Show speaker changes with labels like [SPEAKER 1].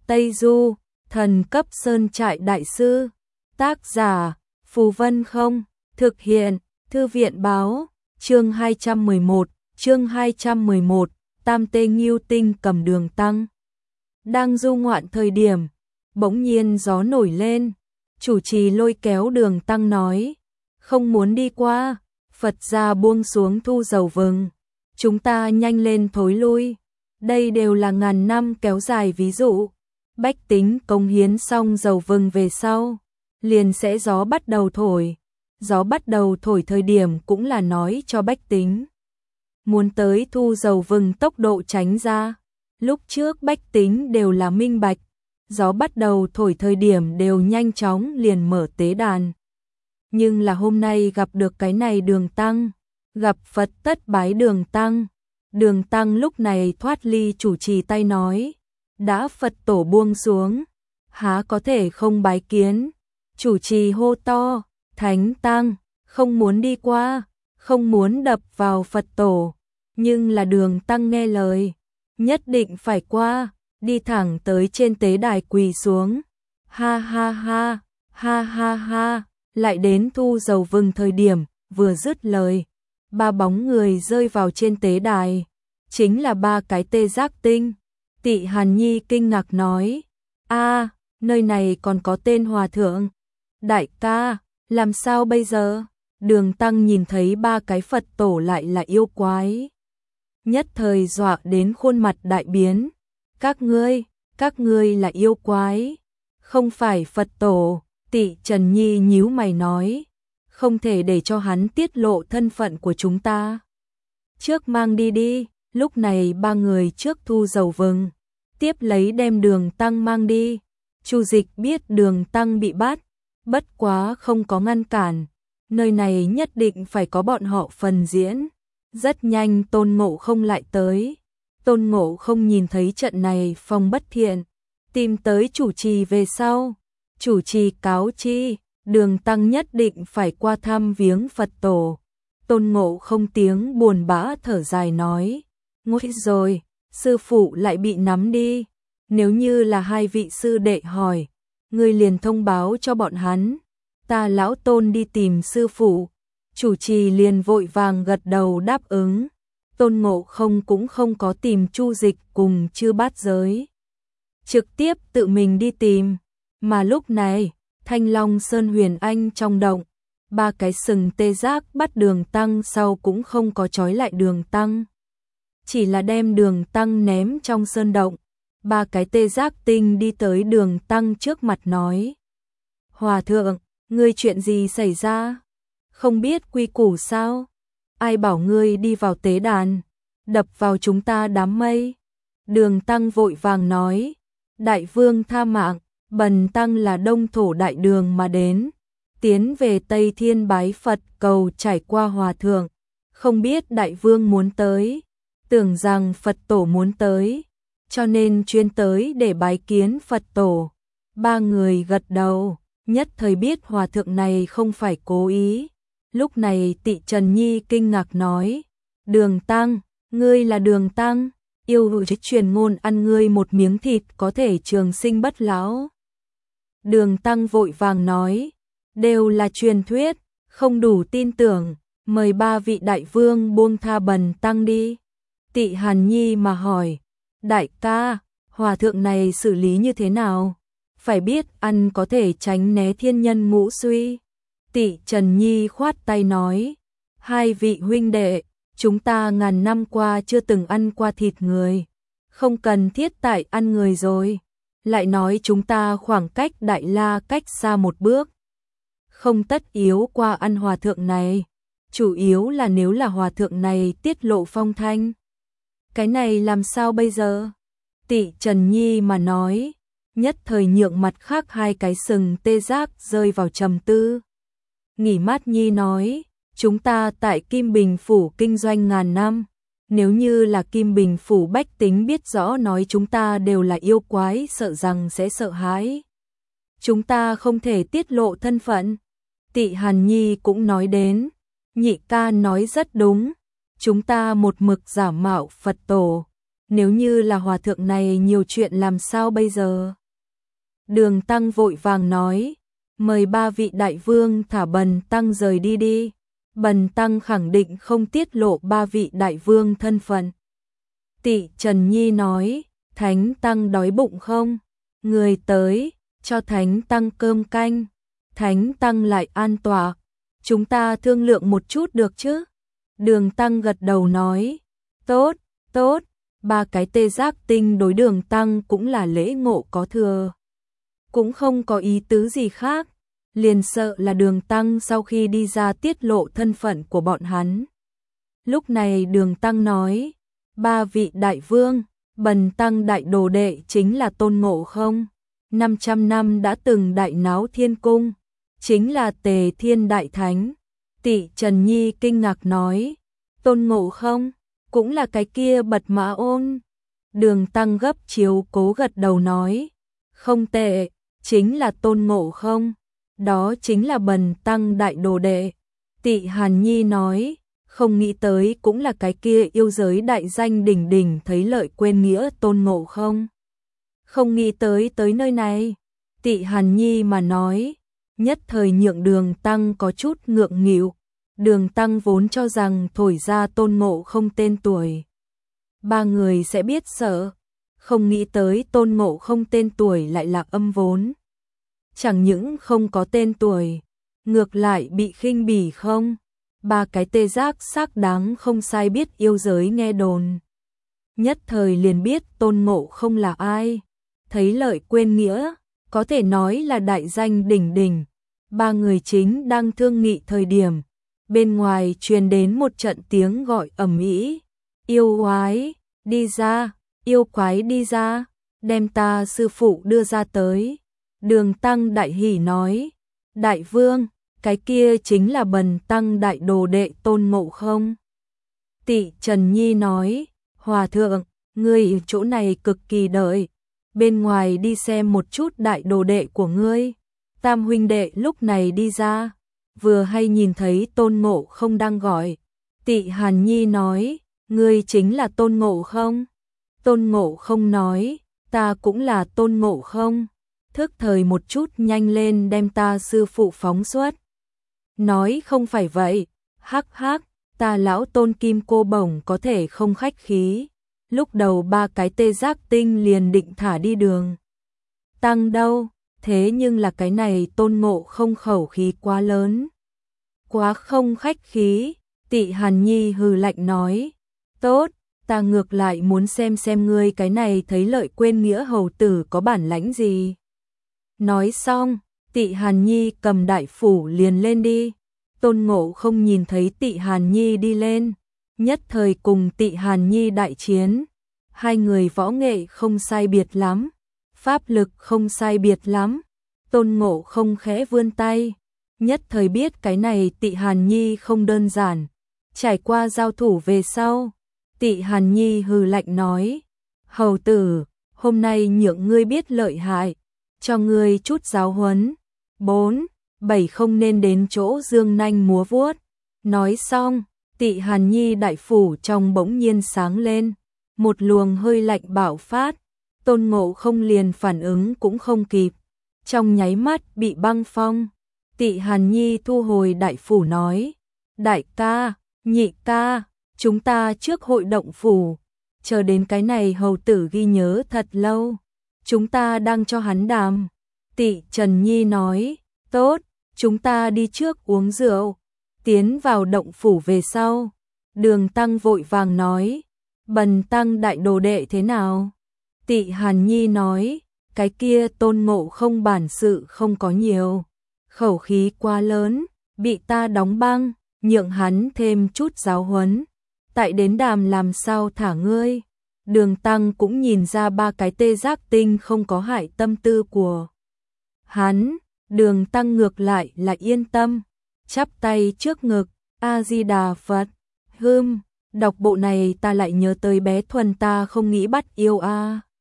[SPEAKER 1] Tây Du, thần cấp sơn trại đại sư. Tác giả, Phù Vân Không. Thực hiện, Thư viện báo. Chương 211, Tam Tê Nghiêu Tinh cầm đường tăng. Đang du ngoạn thời điểm, bỗng nhiên gió nổi lên. Chủ trì lôi kéo Đường Tăng nói, không muốn đi qua. Phật gia buông xuống thu dầu vừng, chúng ta nhanh lên thối lui. Đây đều là ngàn năm kéo dài ví dụ. Bách tính cống hiến xong dầu vừng về sau, liền sẽ gió bắt đầu thổi. Gió bắt đầu thổi thời điểm cũng là nói cho bách tính muốn tới thu dầu vừng tốc độ tránh ra. Lúc trước bách tính đều là minh bạch, gió bắt đầu thổi thời điểm đều nhanh chóng liền mở tế đàn. Nhưng là hôm nay gặp được cái này Đường Tăng, gặp Phật tất bái Đường Tăng. Đường Tăng lúc này thoát ly chủ trì tay nói, đã Phật tổ buông xuống, há có thể không bái kiến. Chủ trì hô to, Thánh Tăng, không muốn đi qua, không muốn đập vào Phật tổ. Nhưng là Đường Tăng nghe lời, nhất định phải qua, đi thẳng tới trên tế đài quỳ xuống. Ha ha ha, ha ha ha, lại đến thu dầu vừng thời điểm, vừa dứt lời, ba bóng người rơi vào trên tế đài, chính là ba cái tê giác tinh. Tị Hàn Nhi kinh ngạc nói, a, nơi này còn có tên hòa thượng. Đại ca, làm sao bây giờ? Đường Tăng nhìn thấy ba cái Phật tổ lại là yêu quái, nhất thời dọa đến khuôn mặt đại biến. Các ngươi là yêu quái, không phải Phật tổ. Tị Trần Nhi nhíu mày nói, không thể để cho hắn tiết lộ thân phận của chúng ta. Trước mang đi đi. Lúc này ba người trước thu dầu vừng, tiếp lấy đem Đường Tăng mang đi. Chu Dịch biết Đường Tăng bị bắt, bất quá không có ngăn cản, nơi này nhất định phải có bọn họ phần diễn. Rất nhanh Tôn Ngộ Không lại tới. Tôn Ngộ Không nhìn thấy trận này phong bất thiện, tìm tới chủ trì về sau. Chủ trì cáo chi, Đường Tăng nhất định phải qua thăm viếng Phật tổ. Tôn Ngộ Không tiếng buồn bã thở dài nói, ngôi rồi, sư phụ lại bị nắm đi. Nếu như là hai vị sư đệ hỏi, ngươi liền thông báo cho bọn hắn, ta lão Tôn đi tìm sư phụ. Chủ trì liền vội vàng gật đầu đáp ứng. Tôn Ngộ Không cũng không có tìm Chu Dịch cùng Chư Bát Giới, trực tiếp tự mình đi tìm. Mà lúc này, Thanh Long Sơn Huyền Anh trong động, ba cái sừng tê giác bắt Đường Tăng sau cũng không có trói lại Đường Tăng, chỉ là đem Đường Tăng ném trong sơn động. Ba cái tê giác tinh đi tới Đường Tăng trước mặt nói, Hòa thượng, ngươi chuyện gì xảy ra? Không biết quy củ sao? Ai bảo ngươi đi vào tế đàn, đập vào chúng ta đám mây? Đường Tăng vội vàng nói, Đại vương tha mạng, bần tăng là Đông Thổ đại đường mà đến, tiến về Tây Thiên bái Phật cầu trải qua hòa thượng, không biết đại vương muốn tới, tưởng rằng Phật tổ muốn tới, cho nên chuyên tới để bái kiến Phật tổ. Ba người gật đầu, nhất thời biết hòa thượng này không phải cố ý. Lúc này Tị Trần Nhi kinh ngạc nói, Đường Tăng, ngươi là Đường Tăng, yêu hữu truyền ngôn ăn ngươi một miếng thịt có thể trường sinh bất lão. Đường Tăng vội vàng nói, đều là truyền thuyết, không đủ tin tưởng, mời ba vị đại vương buông tha bần tăng đi. Tị Hàn Nhi mà hỏi, đại ca, hòa thượng này xử lý như thế nào? Phải biết ăn có thể tránh né thiên nhân ngũ suy. Tị Trần Nhi khoát tay nói, hai vị huynh đệ, chúng ta ngàn năm qua chưa từng ăn qua thịt người, không cần thiết tại ăn người rồi. Lại nói chúng ta khoảng cách Đại La cách xa một bước, không tất yếu qua ăn hòa thượng này, chủ yếu là nếu là hòa thượng này tiết lộ phong thanh, cái này làm sao bây giờ? Tị Trần Nhi mà nói, nhất thời nhượng mặt khác hai cái sừng tê giác rơi vào trầm tư. Nghỉ mát Nhi nói, chúng ta tại Kim Bình Phủ kinh doanh ngàn năm, nếu như là Kim Bình Phủ bách tính biết rõ nói chúng ta đều là yêu quái sợ rằng sẽ sợ hãi. Chúng ta không thể tiết lộ thân phận. Tị Hàn Nhi cũng nói đến, nhị ca nói rất đúng, chúng ta một mực giả mạo Phật tổ, nếu như là hòa thượng này nhiều chuyện làm sao bây giờ? Đường Tăng vội vàng nói, mời ba vị đại vương thả Bần Tăng rời đi đi. Bần Tăng khẳng định không tiết lộ ba vị đại vương thân phận. Tỵ Trần Nhi nói, Thánh Tăng đói bụng không? Người tới, cho Thánh Tăng cơm canh. Thánh Tăng lại an tọa, chúng ta thương lượng một chút được chứ? Đường Tăng gật đầu nói, tốt, tốt. Ba cái tê giác tinh đối Đường Tăng cũng là lễ ngộ có thừa, cũng không có ý tứ gì khác, liền sợ là Đường Tăng sau khi đi ra tiết lộ thân phận của bọn hắn. Lúc này Đường Tăng nói, ba vị đại vương, Bần Tăng đại đồ đệ chính là Tôn Ngộ Không, 500 năm đã từng đại náo thiên cung, chính là Tề Thiên Đại Thánh. Tỵ Trần Nhi kinh ngạc nói, Tôn Ngộ Không, cũng là cái kia Bật Mã Ôn. Đường Tăng gấp chiếu cố gật đầu nói, không tệ, chính là Tôn Ngộ Không, đó chính là Bần Tăng đại đồ đệ. Tỵ Hàn Nhi nói, không nghĩ tới cũng là cái kia yêu giới đại danh đỉnh đỉnh thấy lợi quên nghĩa Tôn Ngộ Không. Không nghĩ tới nơi này. Tỵ Hàn Nhi mà nói, nhất thời nhượng Đường Tăng có chút ngượng nghịu. Đường Tăng vốn cho rằng thổi ra Tôn Ngộ Không tên tuổi, ba người sẽ biết sợ, không nghĩ tới Tôn Ngộ Không tên tuổi lại là âm vốn. Chẳng những không có tên tuổi, ngược lại bị khinh bỉ không? Ba cái tê giác xác đáng không sai biết yêu giới nghe đồn. Nhất thời liền biết Tôn Ngộ Không là ai. Thấy lợi quên nghĩa, có thể nói là đại danh đỉnh đỉnh. Ba người chính đang thương nghị thời điểm, bên ngoài truyền đến một trận tiếng gọi ầm ĩ. Yêu quái, đi ra, yêu quái đi ra, đem ta sư phụ đưa ra tới. Đường Tăng đại hỉ nói, đại vương, cái kia chính là Bần Tăng đại đồ đệ Tôn Ngộ Không. Tỵ Trần Nhi nói, hòa thượng, ngươi ở chỗ này cực kỳ đợi, bên ngoài đi xem một chút đại đồ đệ của ngươi. Tam huynh đệ lúc này đi ra, vừa hay nhìn thấy Tôn Ngộ Không đang gọi. Tỵ Hàn Nhi nói, ngươi chính là Tôn Ngộ Không. Tôn Ngộ Không nói, ta cũng là Tôn Ngộ Không. Thức thời một chút nhanh lên đem ta sư phụ phóng xuất. Nói không phải vậy, hắc hắc, ta lão Tôn Kim Cô Bổng có thể không khách khí. Lúc đầu ba cái tê giác tinh liền định thả đi Đường Tăng đâu, thế nhưng là cái này Tôn Ngộ Không khẩu khí quá lớn, quá không khách khí. Tỵ Hàn Nhi hừ lạnh nói, tốt, ta ngược lại muốn xem ngươi cái này thấy lợi quên nghĩa hầu tử có bản lãnh gì. Nói xong, Tỵ Hàn Nhi cầm đại phủ liền lên đi. Tôn Ngộ Không nhìn thấy Tỵ Hàn Nhi đi lên, nhất thời cùng Tỵ Hàn Nhi đại chiến. Hai người võ nghệ không sai biệt lắm, pháp lực không sai biệt lắm. Tôn Ngộ Không khẽ vươn tay, nhất thời biết cái này Tỵ Hàn Nhi không đơn giản. Trải qua giao thủ về sau, Tỵ Hàn Nhi hừ lạnh nói, hầu tử, hôm nay nhượng ngươi biết lợi hại, cho ngươi chút giáo huấn. 4, 7 không nên đến chỗ dương nanh múa vuốt. Nói xong, Tỵ Hàn Nhi đại phủ trong bỗng nhiên sáng lên, một luồng hơi lạnh bạo phát. Tôn Ngộ Không liền phản ứng cũng không kịp, trong nháy mắt bị băng phong. Tỵ Hàn Nhi thu hồi đại phủ nói, đại ca, nhị ca, chúng ta trước hội động phủ, chờ đến cái này hầu tử ghi nhớ thật lâu, chúng ta đang cho hắn đàm. Tỵ Trần Nhi nói, tốt, chúng ta đi trước uống rượu. Tiến vào động phủ về sau, Đường Tăng vội vàng nói, Bần Tăng đại đồ đệ thế nào? Tỵ Hàn Nhi nói, cái kia Tôn Ngộ Không bản sự không có nhiều, khẩu khí quá lớn, bị ta đóng băng, nhượng hắn thêm chút giáo huấn, tại đến đàm làm sao thả ngươi. Đường Tăng cũng nhìn ra ba cái tê giác tinh không có hại tâm tư của hắn. Đường Tăng ngược lại là yên tâm, chắp tay trước ngực, A-di-đà Phật. Đọc bộ này ta lại nhớ tới bé Thuần ta không nghĩ bắt yêu a.